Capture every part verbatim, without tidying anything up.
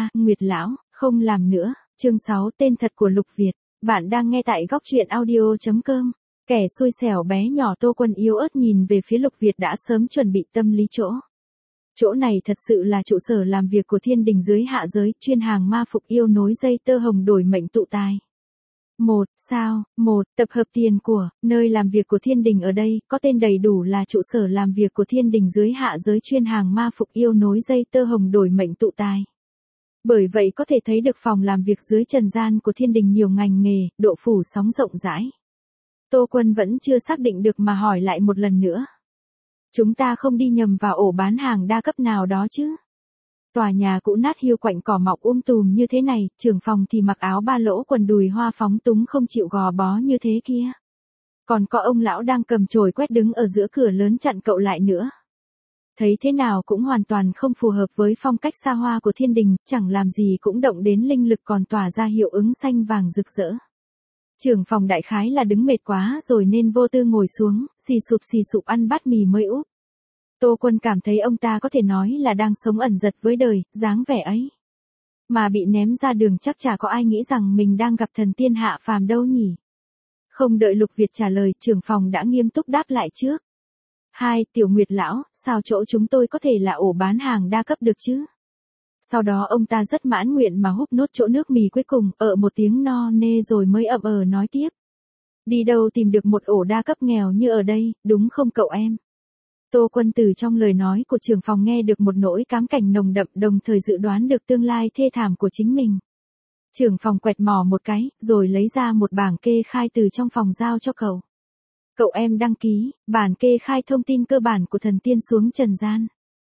Nguyệt lão, không làm nữa. Chương sáu tên thật của Lục Việt. Bạn đang nghe tại góc truyện audio chấm com. Kẻ xui xẻo bé nhỏ Tô Quân yếu ớt nhìn về phía Lục Việt đã sớm chuẩn bị tâm lý chỗ. Chỗ này thật sự là trụ sở làm việc của thiên đình dưới hạ giới, chuyên hàng ma phục yêu nối dây tơ hồng đổi mệnh tụ tài. Một, sao, một, tập hợp tiền của, nơi làm việc của thiên đình ở đây, có tên đầy đủ là trụ sở làm việc của thiên đình dưới hạ giới chuyên hàng ma phục yêu nối dây tơ hồng đổi mệnh tụ tài. Bởi vậy có thể thấy được phòng làm việc dưới trần gian của thiên đình nhiều ngành nghề, độ phủ sóng rộng rãi. Tô Quân vẫn chưa xác định được mà hỏi lại một lần nữa. Chúng ta không đi nhầm vào ổ bán hàng đa cấp nào đó chứ? Tòa nhà cũ nát hiu quạnh cỏ mọc um tùm như thế này, trưởng phòng thì mặc áo ba lỗ quần đùi hoa phóng túng không chịu gò bó như thế kia. Còn có ông lão đang cầm chổi quét đứng ở giữa cửa lớn chặn cậu lại nữa. Thấy thế nào cũng hoàn toàn không phù hợp với phong cách xa hoa của thiên đình, chẳng làm gì cũng động đến linh lực còn tỏa ra hiệu ứng xanh vàng rực rỡ. Trưởng phòng đại khái là đứng mệt quá rồi nên vô tư ngồi xuống, xì sụp xì sụp ăn bát mì mới úp. Tô Quân cảm thấy ông ta có thể nói là đang sống ẩn dật với đời, dáng vẻ ấy. Mà bị ném ra đường chắc chả có ai nghĩ rằng mình đang gặp thần tiên hạ phàm đâu nhỉ. Không đợi Lục Việt trả lời, trưởng phòng đã nghiêm túc đáp lại trước. Hai, Tiểu Nguyệt lão, sao chỗ chúng tôi có thể là ổ bán hàng đa cấp được chứ? Sau đó ông ta rất mãn nguyện mà húp nốt chỗ nước mì cuối cùng, ở một tiếng no nê rồi mới ậm ờ nói tiếp. Đi đâu tìm được một ổ đa cấp nghèo như ở đây, đúng không cậu em? Tô Quân từ trong lời nói của trưởng phòng nghe được một nỗi cám cảnh nồng đậm, đồng thời dự đoán được tương lai thê thảm của chính mình. Trưởng phòng quẹt mỏ một cái, rồi lấy ra một bảng kê khai từ trong phòng giao cho cậu. Cậu em đăng ký, bản kê khai thông tin cơ bản của thần tiên xuống trần gian.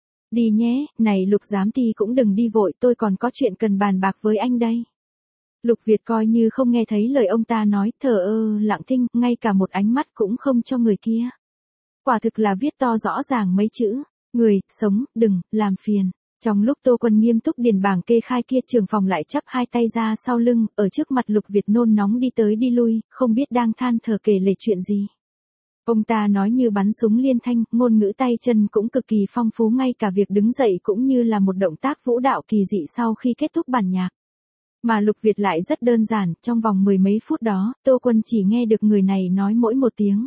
Đi nhé, này Lục giám ty cũng đừng đi vội, tôi còn có chuyện cần bàn bạc với anh đây. Lục Việt coi như không nghe thấy lời ông ta nói, thờ ơ lặng thinh, ngay cả một ánh mắt cũng không cho người kia. Quả thực là viết to rõ ràng mấy chữ, người, sống, đừng, làm phiền. Trong lúc Tô Quân nghiêm túc điền bảng kê khai kia, trưởng phòng lại chắp hai tay ra sau lưng, ở trước mặt Lục Việt nôn nóng đi tới đi lui, không biết đang than thở kể lể chuyện gì. Ông ta nói như bắn súng liên thanh, ngôn ngữ tay chân cũng cực kỳ phong phú, ngay cả việc đứng dậy cũng như là một động tác vũ đạo kỳ dị sau khi kết thúc bản nhạc. Mà Lục Việt lại rất đơn giản, trong vòng mười mấy phút đó, Tô Quân chỉ nghe được người này nói mỗi một tiếng.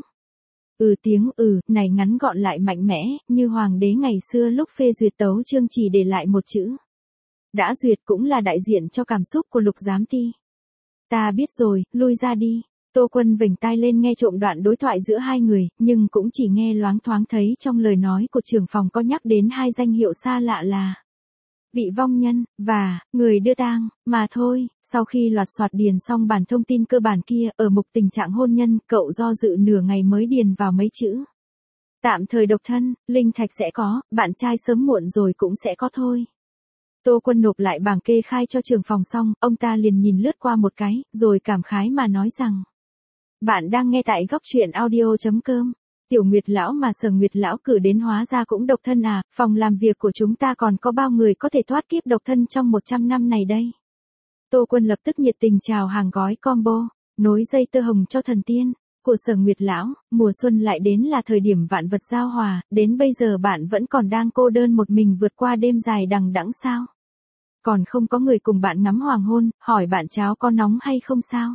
Ừ tiếng ừ, này ngắn gọn lại mạnh mẽ, như hoàng đế ngày xưa lúc phê duyệt tấu chương chỉ để lại một chữ. Đã duyệt cũng là đại diện cho cảm xúc của Lục giám ty. Ta biết rồi, lui ra đi. Tô Quân vểnh tai lên nghe trộm đoạn đối thoại giữa hai người, nhưng cũng chỉ nghe loáng thoáng thấy trong lời nói của trưởng phòng có nhắc đến hai danh hiệu xa lạ là vị vong nhân, và người đưa tang, mà thôi. Sau khi loạt soạt điền xong bản thông tin cơ bản kia, ở mục tình trạng hôn nhân, cậu do dự nửa ngày mới điền vào mấy chữ. Tạm thời độc thân, linh thạch sẽ có, bạn trai sớm muộn rồi cũng sẽ có thôi. Tô Quân nộp lại bảng kê khai cho trưởng phòng xong, ông ta liền nhìn lướt qua một cái, rồi cảm khái mà nói rằng. Bạn đang nghe tại góc truyện audio chấm com. Tiểu Nguyệt lão mà Sở Nguyệt lão cử đến hóa ra cũng độc thân à, phòng làm việc của chúng ta còn có bao người có thể thoát kiếp độc thân trong một trăm năm này đây. Tô Quân lập tức nhiệt tình chào hàng gói combo, nối dây tơ hồng cho thần tiên, của Sở Nguyệt lão, mùa xuân lại đến là thời điểm vạn vật giao hòa, đến bây giờ bạn vẫn còn đang cô đơn một mình vượt qua đêm dài đằng đẵng sao? Còn không có người cùng bạn ngắm hoàng hôn, hỏi bạn cháo có nóng hay không sao?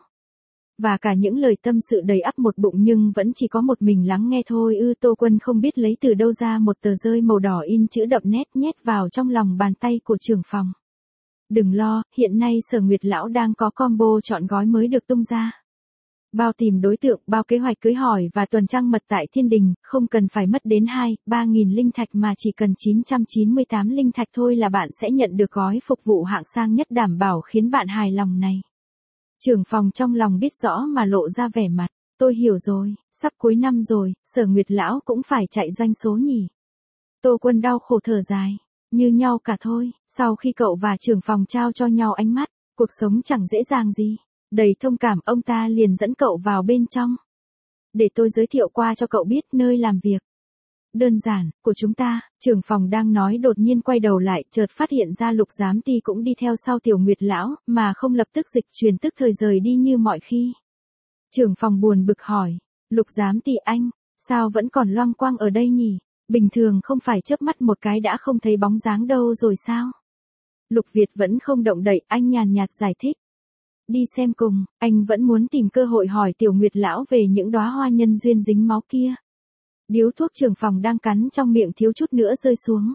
Và cả những lời tâm sự đầy ắp một bụng nhưng vẫn chỉ có một mình lắng nghe thôi ư. Tô Quân không biết lấy từ đâu ra một tờ rơi màu đỏ in chữ đậm nét nhét vào trong lòng bàn tay của trưởng phòng. Đừng lo, hiện nay Sở Nguyệt lão đang có combo chọn gói mới được tung ra. Bao tìm đối tượng, bao kế hoạch cưới hỏi và tuần trăng mật tại thiên đình, không cần phải mất đến hai, ba nghìn linh thạch mà chỉ cần chín trăm chín mươi tám linh thạch thôi là bạn sẽ nhận được gói phục vụ hạng sang nhất đảm bảo khiến bạn hài lòng này. Trưởng phòng trong lòng biết rõ mà lộ ra vẻ mặt, tôi hiểu rồi, sắp cuối năm rồi, Sở Nguyệt lão cũng phải chạy doanh số nhỉ. Tô Quân đau khổ thở dài, như nhau cả thôi, sau khi cậu và trưởng phòng trao cho nhau ánh mắt, cuộc sống chẳng dễ dàng gì, đầy thông cảm ông ta liền dẫn cậu vào bên trong. Để tôi giới thiệu qua cho cậu biết nơi làm việc. Đơn giản, của chúng ta, trưởng phòng đang nói đột nhiên quay đầu lại, chợt phát hiện ra Lục giám ty cũng đi theo sau Tiểu Nguyệt lão, mà không lập tức dịch chuyển tức thời rời đi như mọi khi. Trưởng phòng buồn bực hỏi, Lục giám ty anh, sao vẫn còn loang quang ở đây nhỉ? Bình thường không phải chớp mắt một cái đã không thấy bóng dáng đâu rồi sao? Lục Việt vẫn không động đậy, anh nhàn nhạt giải thích. Đi xem cùng, anh vẫn muốn tìm cơ hội hỏi Tiểu Nguyệt lão về những đóa hoa nhân duyên dính máu kia. Điếu thuốc trưởng phòng đang cắn trong miệng thiếu chút nữa rơi xuống.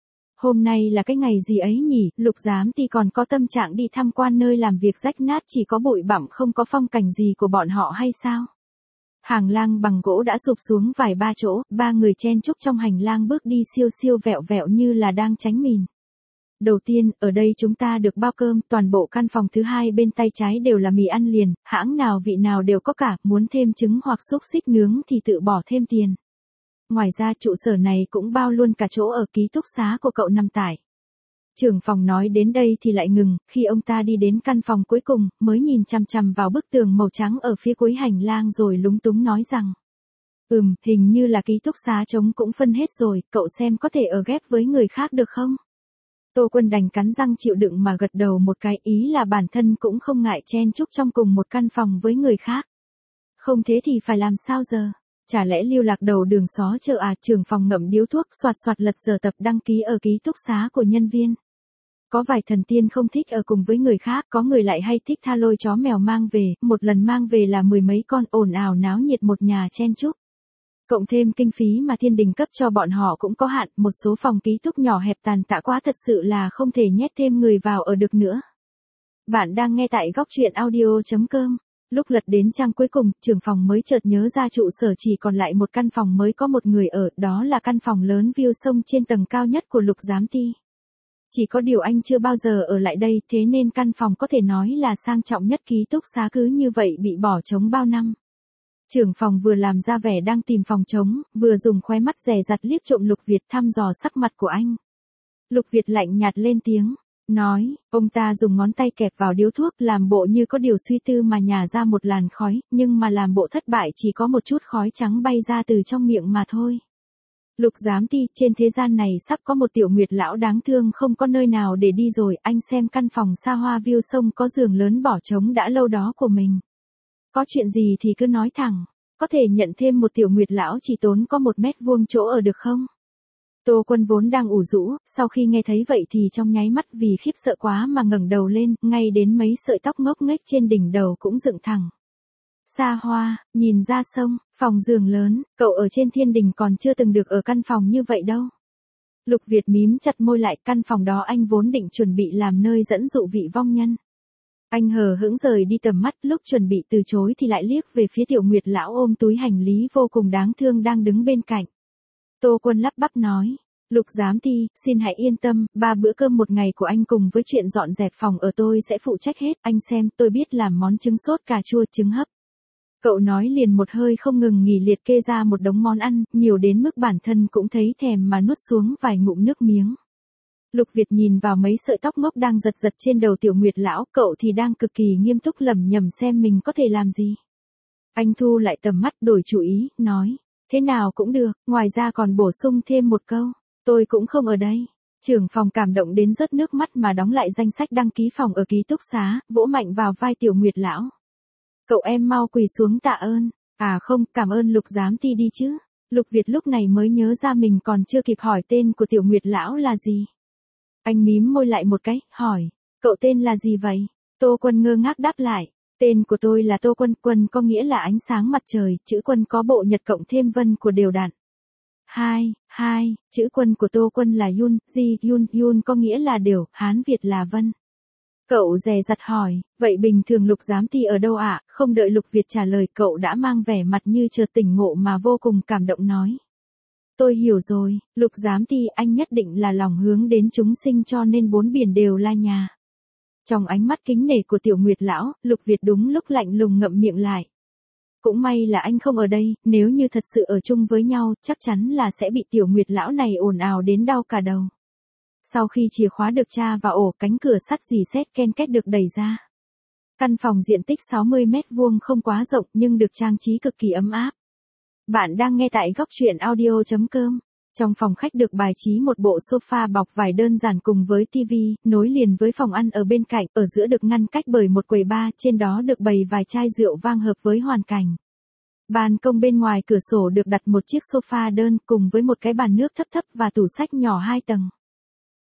Hôm nay là cái ngày gì ấy nhỉ, Lục giám ty còn có tâm trạng đi tham quan nơi làm việc rách nát chỉ có bụi bặm không có phong cảnh gì của bọn họ hay sao? Hàng lang bằng gỗ đã sụp xuống vài ba chỗ, ba người chen chúc trong hành lang bước đi siêu siêu vẹo vẹo như là đang tránh mìn. Đầu tiên, ở đây chúng ta được bao cơm, toàn bộ căn phòng thứ hai bên tay trái đều là mì ăn liền, hãng nào vị nào đều có cả, muốn thêm trứng hoặc xúc xích nướng thì tự bỏ thêm tiền. Ngoài ra trụ sở này cũng bao luôn cả chỗ ở ký túc xá của cậu nằm tải. Trưởng phòng nói đến đây thì lại ngừng, khi ông ta đi đến căn phòng cuối cùng, mới nhìn chằm chằm vào bức tường màu trắng ở phía cuối hành lang rồi lúng túng nói rằng. Ừm, hình như là ký túc xá trống cũng phân hết rồi, cậu xem có thể ở ghép với người khác được không? Tô Quân đành cắn răng chịu đựng mà gật đầu một cái, ý là bản thân cũng không ngại chen chúc trong cùng một căn phòng với người khác. Không thế thì phải làm sao giờ? Chả lẽ lưu lạc đầu đường xó chợ à? Trưởng phòng ngậm điếu thuốc soạt soạt lật giờ tập đăng ký ở ký túc xá của nhân viên. Có vài thần tiên không thích ở cùng với người khác, có người lại hay thích tha lôi chó mèo mang về, một lần mang về là mười mấy con, ồn ào náo nhiệt một nhà chen chúc. Cộng thêm kinh phí mà thiên đình cấp cho bọn họ cũng có hạn, một số phòng ký túc nhỏ hẹp tàn tạ quá thật sự là không thể nhét thêm người vào ở được nữa. Bạn đang nghe tại góc truyện audio chấm com. Lúc lật đến trang cuối cùng, trưởng phòng mới chợt nhớ ra trụ sở chỉ còn lại một căn phòng mới có một người ở, đó là căn phòng lớn view sông trên tầng cao nhất của Lục giám ty. Chỉ có điều anh chưa bao giờ ở lại đây, thế nên căn phòng có thể nói là sang trọng nhất ký túc xá cứ như vậy bị bỏ trống bao năm. Trưởng phòng vừa làm ra vẻ đang tìm phòng trống, vừa dùng khóe mắt dè dặt liếc trộm Lục Việt thăm dò sắc mặt của anh. Lục Việt lạnh nhạt lên tiếng, nói, ông ta dùng ngón tay kẹp vào điếu thuốc làm bộ như có điều suy tư mà nhả ra một làn khói, nhưng mà làm bộ thất bại chỉ có một chút khói trắng bay ra từ trong miệng mà thôi. Lục giám ty, trên thế gian này sắp có một Tiểu Nguyệt lão đáng thương không có nơi nào để đi rồi, anh xem căn phòng xa hoa view sông có giường lớn bỏ trống đã lâu đó của mình. Có chuyện gì thì cứ nói thẳng, có thể nhận thêm một Tiểu Nguyệt lão chỉ tốn có một mét vuông chỗ ở được không? Tô Quân vốn đang ủ rũ, sau khi nghe thấy vậy thì trong nháy mắt vì khiếp sợ quá mà ngẩng đầu lên, ngay đến mấy sợi tóc ngốc nghếch trên đỉnh đầu cũng dựng thẳng. Xa hoa, nhìn ra sông, phòng giường lớn, cậu ở trên thiên đình còn chưa từng được ở căn phòng như vậy đâu. Lục Việt mím chặt môi lại, căn phòng đó anh vốn định chuẩn bị làm nơi dẫn dụ vị vong nhân. Anh hờ hững rời đi tầm mắt, lúc chuẩn bị từ chối thì lại liếc về phía Tiểu Nguyệt lão ôm túi hành lý vô cùng đáng thương đang đứng bên cạnh. Tô Quân lắp bắp nói, Lục giám ty, xin hãy yên tâm, ba bữa cơm một ngày của anh cùng với chuyện dọn dẹp phòng ở tôi sẽ phụ trách hết, anh xem, tôi biết làm món trứng sốt cà chua trứng hấp. Cậu nói liền một hơi không ngừng nghỉ liệt kê ra một đống món ăn, nhiều đến mức bản thân cũng thấy thèm mà nuốt xuống vài ngụm nước miếng. Lục Việt nhìn vào mấy sợi tóc ngốc đang giật giật trên đầu Tiểu Nguyệt lão, cậu thì đang cực kỳ nghiêm túc lẩm nhẩm xem mình có thể làm gì. Anh thu lại tầm mắt đổi chủ ý, nói, thế nào cũng được, ngoài ra còn bổ sung thêm một câu, tôi cũng không ở đây. Trưởng phòng cảm động đến rớt nước mắt mà đóng lại danh sách đăng ký phòng ở ký túc xá, vỗ mạnh vào vai Tiểu Nguyệt lão. Cậu em mau quỳ xuống tạ ơn, à không, cảm ơn Lục giám ty đi chứ. Lục Việt lúc này mới nhớ ra mình còn chưa kịp hỏi tên của Tiểu Nguyệt lão là gì. Anh mím môi lại một cái, hỏi, cậu tên là gì vậy? Tô Quân ngơ ngác đáp lại, tên của tôi là Tô Quân, Quân có nghĩa là ánh sáng mặt trời, chữ Quân có bộ nhật cộng thêm vân của đều đặn. Hai, hai, chữ Quân của Tô Quân là Yun, Ji, Yun, Yun có nghĩa là đều, Hán Việt là vân. Cậu dè dặt hỏi, vậy bình thường Lục giám ty ở đâu ạ? Không đợi Lục Việt trả lời, cậu đã mang vẻ mặt như chợt tỉnh ngộ mà vô cùng cảm động nói. Tôi hiểu rồi, Lục giám ty, anh nhất định là lòng hướng đến chúng sinh cho nên bốn biển đều là nhà. Trong ánh mắt kính nể của Tiểu Nguyệt lão, Lục Việt đúng lúc lạnh lùng ngậm miệng lại. Cũng may là anh không ở đây, nếu như thật sự ở chung với nhau, chắc chắn là sẽ bị Tiểu Nguyệt lão này ồn ào đến đau cả đầu. Sau khi chìa khóa được tra vào ổ, cánh cửa sắt rì sét ken két được đẩy ra. Căn phòng diện tích sáu mươi mét vuông không quá rộng nhưng được trang trí cực kỳ ấm áp. Bạn đang nghe tại góc truyện audio chấm com. Trong phòng khách được bài trí một bộ sofa bọc vải đơn giản cùng với tivi, nối liền với phòng ăn ở bên cạnh, ở giữa được ngăn cách bởi một quầy bar, trên đó được bày vài chai rượu vang hợp với hoàn cảnh. Ban công bên ngoài cửa sổ được đặt một chiếc sofa đơn cùng với một cái bàn nước thấp thấp và tủ sách nhỏ hai tầng.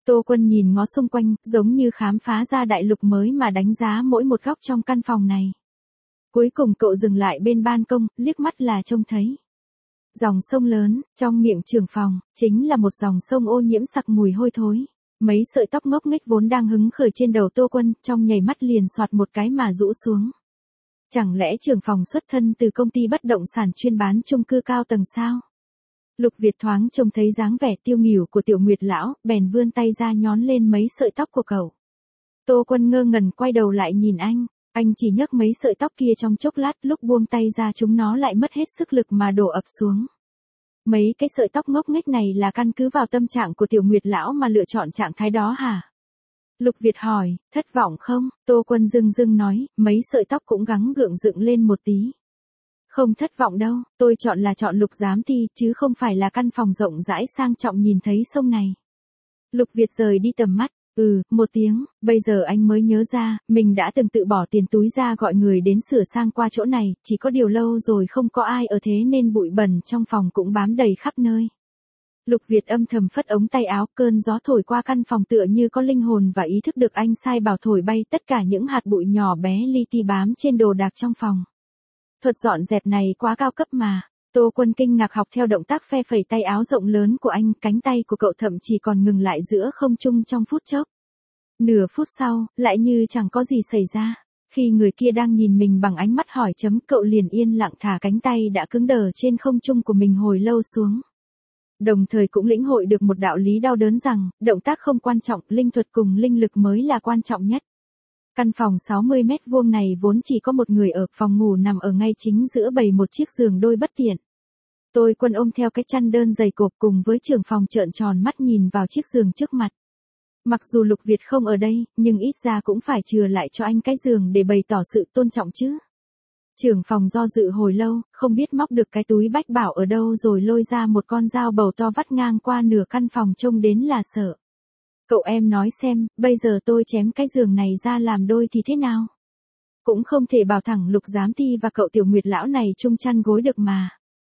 Tô Quân nhìn ngó xung quanh, giống như khám phá ra đại lục mới mà đánh giá mỗi một góc trong căn phòng này. Cuối cùng cậu dừng lại bên ban công, liếc mắt là trông thấy. Dòng sông lớn, trong miệng trưởng phòng, chính là một dòng sông ô nhiễm sặc mùi hôi thối. Mấy sợi tóc ngốc nghếch vốn đang hứng khởi trên đầu Tô Quân, trong nhảy mắt liền xoạt một cái mà rũ xuống. Chẳng lẽ trưởng phòng xuất thân từ công ty bất động sản chuyên bán chung cư cao tầng sao? Lục Việt thoáng trông thấy dáng vẻ tiêu nghỉu của Tiểu Nguyệt lão, bèn vươn tay ra nhón lên mấy sợi tóc của cậu. Tô Quân ngơ ngẩn quay đầu lại nhìn anh, anh chỉ nhấc mấy sợi tóc kia trong chốc lát, lúc buông tay ra chúng nó lại mất hết sức lực mà đổ ập xuống. Mấy cái sợi tóc ngốc nghếch này là căn cứ vào tâm trạng của Tiểu Nguyệt lão mà lựa chọn trạng thái đó hả? Lục Việt hỏi, thất vọng không? Tô Quân dưng dưng nói, mấy sợi tóc cũng gắng gượng dựng lên một tí. Không thất vọng đâu, tôi chọn là chọn Lục Giám Ty, chứ không phải là căn phòng rộng rãi sang trọng nhìn thấy sông này. Lục Việt rời đi tầm mắt, ừ, một tiếng, bây giờ anh mới nhớ ra, mình đã từng tự bỏ tiền túi ra gọi người đến sửa sang qua chỗ này, chỉ có điều lâu rồi không có ai ở thế nên bụi bẩn trong phòng cũng bám đầy khắp nơi. Lục Việt âm thầm phất ống tay áo, cơn gió thổi qua căn phòng tựa như có linh hồn và ý thức được anh sai bảo thổi bay tất cả những hạt bụi nhỏ bé li ti bám trên đồ đạc trong phòng. Thuật dọn dẹp này quá cao cấp mà. Tô Quân kinh ngạc học theo động tác phe phẩy tay áo rộng lớn của anh, cánh tay của cậu thậm chí còn ngừng lại giữa không trung trong phút chốc. Nửa phút sau, lại như chẳng có gì xảy ra. Khi người kia đang nhìn mình bằng ánh mắt hỏi chấm, cậu liền yên lặng thả cánh tay đã cứng đờ trên không trung của mình hồi lâu xuống. Đồng thời cũng lĩnh hội được một đạo lý đau đớn rằng, động tác không quan trọng, linh thuật cùng linh lực mới là quan trọng nhất. Căn phòng sáu mươi mét vuông này vốn chỉ có một người ở, phòng ngủ nằm ở ngay chính giữa bày một chiếc giường đôi bất tiện. Tôi Quân ôm theo cái chăn đơn dày cộp cùng với trưởng phòng trợn tròn mắt nhìn vào chiếc giường trước mặt. Mặc dù Lục Việt không ở đây, nhưng ít ra cũng phải chừa lại cho anh cái giường để bày tỏ sự tôn trọng chứ. Trưởng phòng do dự hồi lâu, không biết móc được cái túi bách bảo ở đâu rồi lôi ra một con dao bầu to vắt ngang qua nửa căn phòng trông đến là sợ. Cậu em nói xem, bây giờ tôi chém cái giường này ra làm đôi thì thế nào? Cũng không thể bảo thẳng Lục Giám Ty và cậu Tiểu Nguyệt lão này chung chăn gối được mà.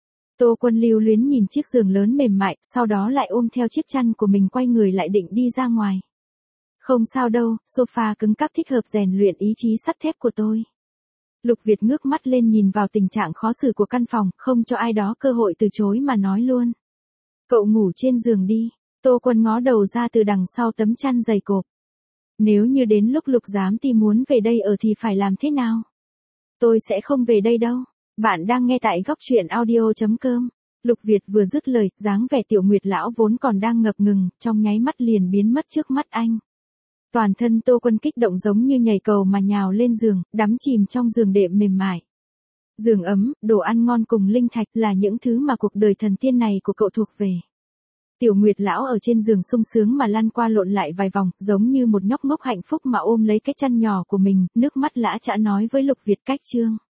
Tô Quân lưu luyến nhìn chiếc giường lớn mềm mại, sau đó lại ôm theo chiếc chăn của mình quay người lại định đi ra ngoài. Không sao đâu, sofa cứng cáp thích hợp rèn luyện ý chí sắt thép của tôi. Lục Việt ngước mắt lên nhìn vào tình trạng khó xử của căn phòng, không cho ai đó cơ hội từ chối mà nói luôn. Cậu ngủ trên giường đi. Tô Quân ngó đầu ra từ đằng sau tấm chăn dày cộp. Nếu như đến lúc Lục Giám Ty muốn về đây ở thì phải làm thế nào? Tôi sẽ không về đây đâu. Bạn đang nghe tại góc truyện audio chấm com. Lục Việt vừa dứt lời, dáng vẻ Tiểu Nguyệt lão vốn còn đang ngập ngừng, trong nháy mắt liền biến mất trước mắt anh. Toàn thân Tô Quân kích động giống như nhảy cầu mà nhào lên giường, đắm chìm trong giường đệm mềm mại. Giường ấm, đồ ăn ngon cùng linh thạch là những thứ mà cuộc đời thần tiên này của cậu thuộc về. Tiểu Nguyệt lão ở trên giường sung sướng mà lăn qua lộn lại vài vòng, giống như một nhóc ngốc hạnh phúc mà ôm lấy cái chăn nhỏ của mình, nước mắt lã chã nói với Lục Việt cách chương.